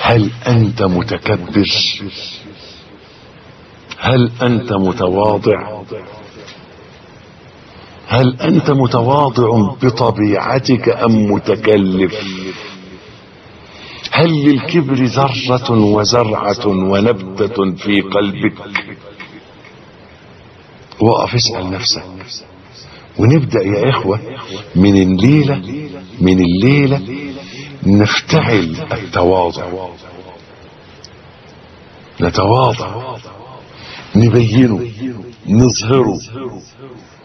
هل انت متكبر؟ هل انت متواضع؟ هل انت متواضع بطبيعتك ام متكلف؟ هل للكبر ذرة وزرعة ونبتة في قلبك؟ وقف اسأل نفسك. ونبدأ يا اخوة من الليلة نفتعل التواضع، نتواضع، نبينه، نظهره،